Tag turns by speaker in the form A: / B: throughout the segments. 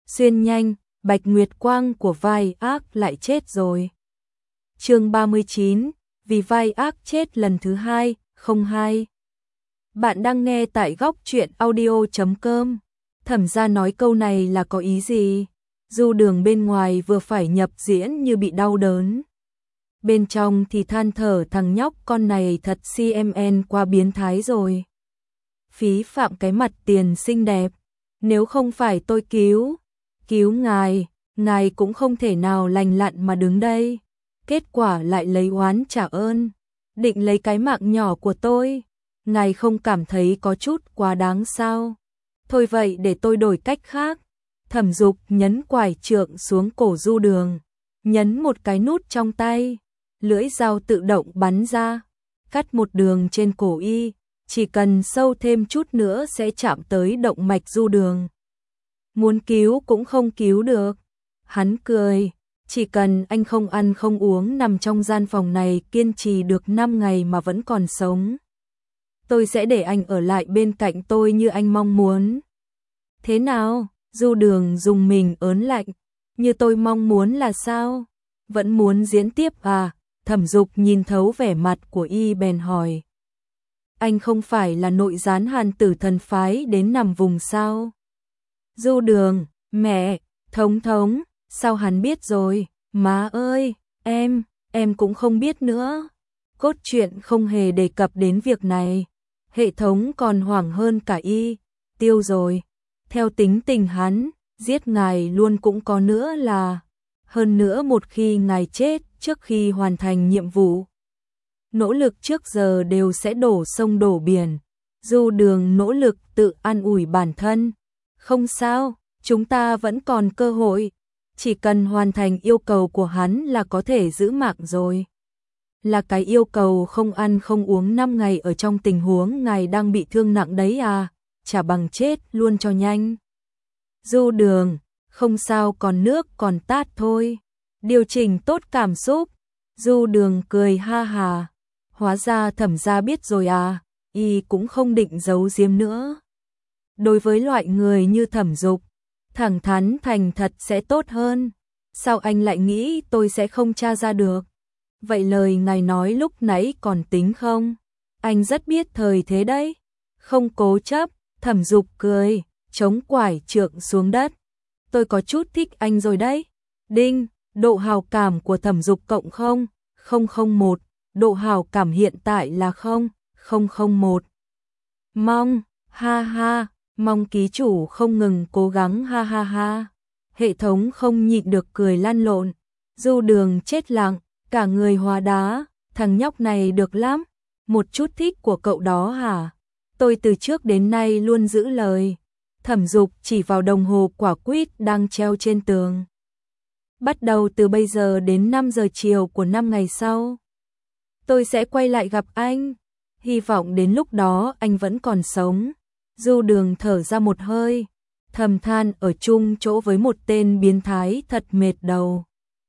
A: xuyên nhanh, Bạch Nguyệt Quang của vai ác lại chết rồi. Chương 39, vì vai ác chết lần thứ 2, 02. Bạn đang nghe tại góc truyện audio.com. Thẩm gia nói câu này là có ý gì? Du Đường bên ngoài vừa phải nhập diễn như bị đau đớn. Bên trong thì than thở thằng nhóc con này thật CMN qua biến thái rồi. Phí phạm cái mặt tiền xinh đẹp. Nếu không phải tôi cứu ngài cũng không thể nào lành lặn mà đứng đây. Kết quả lại lấy oán trả ơn. Định lấy cái mạng nhỏ của tôi. Ngài không cảm thấy có chút quá đáng sao? Thôi vậy để tôi đổi cách khác. Thẩm Dục nhấn quải trượng xuống cổ Du Đường, nhấn một cái nút trong tay, lưỡi dao tự động bắn ra, cắt một đường trên cổ y, chỉ cần sâu thêm chút nữa sẽ chạm tới động mạch Du Đường. Muốn cứu cũng không cứu được. Hắn cười, chỉ cần anh không ăn không uống nằm trong gian phòng này kiên trì được 5 ngày mà vẫn còn sống, tôi sẽ để anh ở lại bên cạnh tôi như anh mong muốn. Thế nào? Du Đường dùng mình ớn lạnh. Như tôi mong muốn là sao? Vẫn muốn diễn tiếp à? Thẩm Dục nhìn thấu vẻ mặt của y bèn hỏi. Anh không phải là nội gián Hàn Tử thần phái đến nằm vùng sao? Du Đường, mẹ, thống, sao hắn biết rồi? Má ơi, em cũng không biết nữa. Cốt truyện không hề đề cập đến việc này. Hệ thống còn hoảng hơn cả y. Tiêu rồi. Theo tính tình hắn, giết ngài luôn cũng có nữa là. Hơn nữa một khi ngài chết trước khi hoàn thành nhiệm vụ, nỗ lực trước giờ đều sẽ đổ sông đổ biển. Du Đường nỗ lực tự an ủi bản thân. Không sao, chúng ta vẫn còn cơ hội. Chỉ cần hoàn thành yêu cầu của hắn là có thể giữ mạng rồi. Là cái yêu cầu không ăn không uống 5 ngày ở trong tình huống ngài đang bị thương nặng đấy à? Chả bằng chết luôn cho nhanh. Du Đường, không sao, còn nước còn tát thôi. Điều chỉnh tốt cảm xúc. Du Đường cười ha hà. Hóa ra Thẩm gia biết rồi à? Y cũng không định giấu giếm nữa. Đối với loại người như Thẩm Dục, thẳng thắn thành thật sẽ tốt hơn. Sao anh lại nghĩ tôi sẽ không tra ra được? Vậy lời ngài nói lúc nãy còn tính không? Anh rất biết thời thế đấy. Không cố chấp. Thẩm Dục cười, chống quải trượng xuống đất. Tôi có chút thích anh rồi đấy. Đinh, độ hào cảm của Thẩm Dục cộng 0,001, độ hào cảm hiện tại là 0,001. Mong, ha ha, mong ký chủ không ngừng cố gắng ha ha ha. Hệ thống không nhịn được cười lăn lộn. Du Đường chết lặng, cả người hóa đá. Thằng nhóc này được lắm. Một chút thích của cậu đó hả? Tôi từ trước đến nay luôn giữ lời. Thẩm Dục chỉ vào đồng hồ quả quýt đang treo trên tường. Bắt đầu từ bây giờ đến 5 giờ chiều của 5 ngày sau, tôi sẽ quay lại gặp anh. Hy vọng đến lúc đó anh vẫn còn sống. Du Đường thở ra một hơi, thầm than ở chung chỗ với một tên biến thái thật mệt đầu.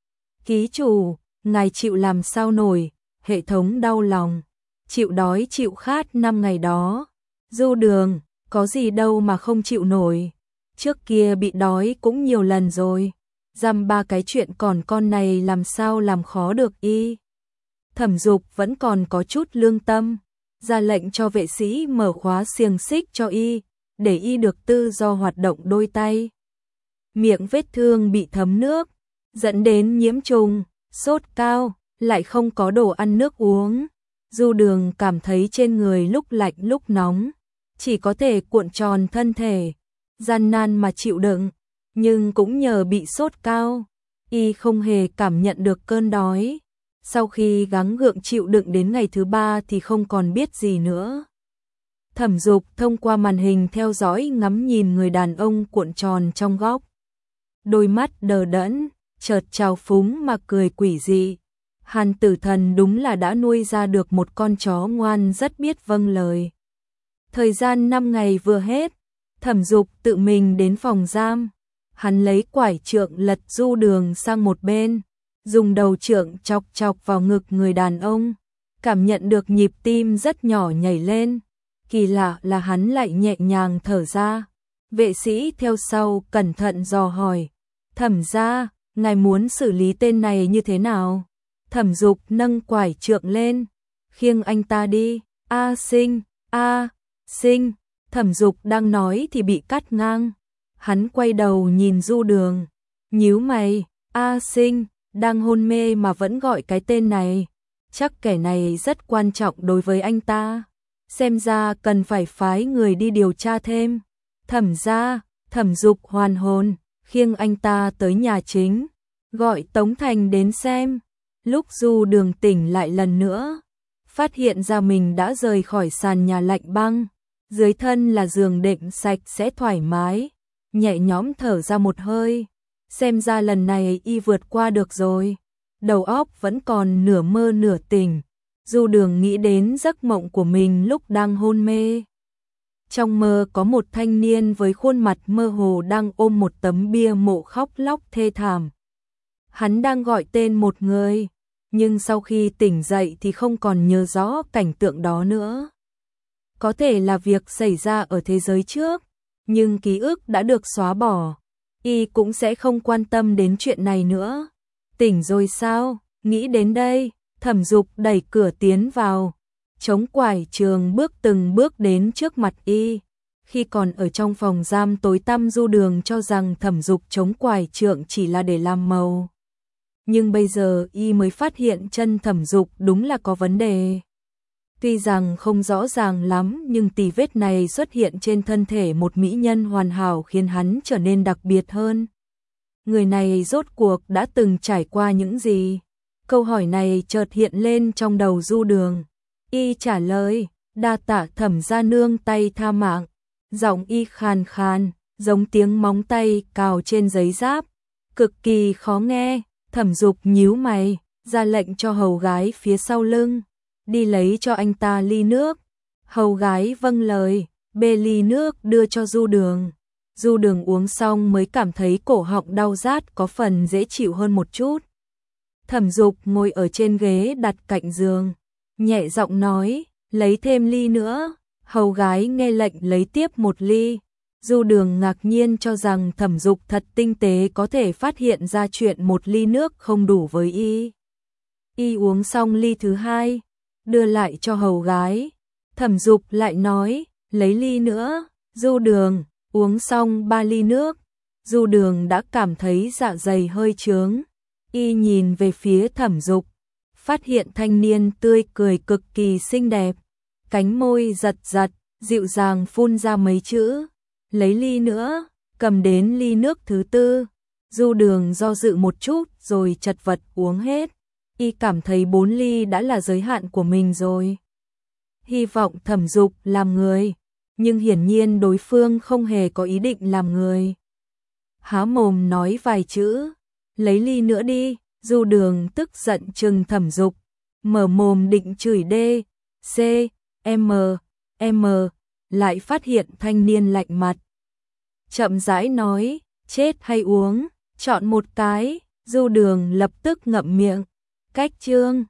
A: Ký chủ, ngài chịu làm sao nổi? Hệ thống đau lòng. Chịu đói chịu khát 5 ngày đó. Du Đường, có gì đâu mà không chịu nổi. Trước kia bị đói cũng nhiều lần rồi. Dăm ba cái chuyện còn con này làm sao làm khó được y. Thẩm Dục vẫn còn có chút lương tâm, ra lệnh cho vệ sĩ mở khóa xiềng xích cho y, để y được tự do hoạt động đôi tay. Miệng vết thương bị thấm nước, dẫn đến nhiễm trùng, sốt cao, lại không có đồ ăn nước uống. Du Đường cảm thấy trên người lúc lạnh lúc nóng, chỉ có thể cuộn tròn thân thể, gian nan mà chịu đựng, nhưng cũng nhờ bị sốt cao, y không hề cảm nhận được cơn đói. Sau khi gắng gượng chịu đựng đến ngày thứ 3 thì không còn biết gì nữa. Thẩm Dục thông qua màn hình theo dõi ngắm nhìn người đàn ông cuộn tròn trong góc. Đôi mắt đờ đẫn, chợt trào phúng mà cười quỷ dị. Hàn Tử thần đúng là đã nuôi ra được một con chó ngoan rất biết vâng lời. Thời gian 5 ngày vừa hết, Thẩm Dục tự mình đến phòng giam. Hắn lấy quải trượng lật Du Đường sang một bên, dùng đầu trượng chọc chọc vào ngực người đàn ông, cảm nhận được nhịp tim rất nhỏ nhảy lên. Kỳ lạ là hắn lại nhẹ nhàng thở ra. Vệ sĩ theo sau cẩn thận dò hỏi, Thẩm gia, ngài muốn xử lý tên này như thế nào? Thẩm Dục nâng quải trượng lên, khiêng anh ta đi. A Sinh, Thẩm Dục đang nói thì bị cắt ngang. Hắn quay đầu nhìn Du Đường, nhíu mày, A Sinh, đang hôn mê mà vẫn gọi cái tên này. Chắc kẻ này rất quan trọng đối với anh ta. Xem ra cần phải phái người đi điều tra thêm. Thẩm gia, Thẩm Dục hoàn hồn, khiêng anh ta tới nhà chính, gọi Tống Thành đến xem. Lúc Du Đường tỉnh lại lần nữa, phát hiện ra mình đã rời khỏi sàn nhà lạnh băng, dưới thân là giường đệm sạch sẽ thoải mái, nhẹ nhõm thở ra một hơi, xem ra lần này y vượt qua được rồi. Đầu óc vẫn còn nửa mơ nửa tỉnh, Du Đường nghĩ đến giấc mộng của mình lúc đang hôn mê. Trong mơ có một thanh niên với khuôn mặt mơ hồ đang ôm một tấm bia mộ khóc lóc thê thảm. Hắn đang gọi tên một người, nhưng sau khi tỉnh dậy thì không còn nhớ rõ cảnh tượng đó nữa. Có thể là việc xảy ra ở thế giới trước, nhưng ký ức đã được xóa bỏ, y cũng sẽ không quan tâm đến chuyện này nữa. Tỉnh rồi sao? Nghĩ đến đây, Thẩm Dục đẩy cửa tiến vào, chống quải trường bước từng bước đến trước mặt y. Khi còn ở trong phòng giam tối tăm, Du Đường cho rằng Thẩm Dục chống quải trượng chỉ là để làm màu. Nhưng bây giờ y mới phát hiện chân Thẩm Dục đúng là có vấn đề. Tuy rằng không rõ ràng lắm, nhưng tì vết này xuất hiện trên thân thể một mỹ nhân hoàn hảo khiến hắn trở nên đặc biệt hơn. Người này rốt cuộc đã từng trải qua những gì? Câu hỏi này chợt hiện lên trong đầu Du Đường. Y trả lời, đa tạ Thẩm gia nương tay tha mạng. Giọng y khàn khàn, giống tiếng móng tay cào trên giấy giáp, cực kỳ khó nghe. Thẩm Dục nhíu mày, ra lệnh cho hầu gái phía sau lưng, đi lấy cho anh ta ly nước. Hầu gái vâng lời, bê ly nước đưa cho Du Đường. Du Đường uống xong mới cảm thấy cổ họng đau rát có phần dễ chịu hơn một chút. Thẩm Dục ngồi ở trên ghế đặt cạnh giường, nhẹ giọng nói, lấy thêm ly nữa. Hầu gái nghe lệnh lấy tiếp một ly. Du Đường ngạc nhiên cho rằng Thẩm Dục thật tinh tế có thể phát hiện ra chuyện một ly nước không đủ với y. Y uống xong ly thứ hai, đưa lại cho hầu gái. Thẩm Dục lại nói, lấy ly nữa. Du Đường uống xong 3 ly nước, Du Đường đã cảm thấy dạ dày hơi chướng. Y nhìn về phía Thẩm Dục, phát hiện thanh niên tươi cười cực kỳ xinh đẹp, cánh môi giật giật, dịu dàng phun ra mấy chữ, lấy ly nữa. Cầm đến ly nước thứ tư, Du Đường do dự một chút rồi chật vật uống hết. Y cảm thấy 4 ly đã là giới hạn của mình rồi. Hy vọng Thẩm Dục làm người, nhưng hiển nhiên đối phương không hề có ý định làm người. Há mồm nói vài chữ, lấy ly nữa đi. Du Đường tức giận trừng Thẩm Dục, mở mồm định chửi D, C, M, lại phát hiện thanh niên lạnh mặt. Chậm rãi nói, chết hay uống, chọn một cái. Du Đường lập tức ngậm miệng. Cách chương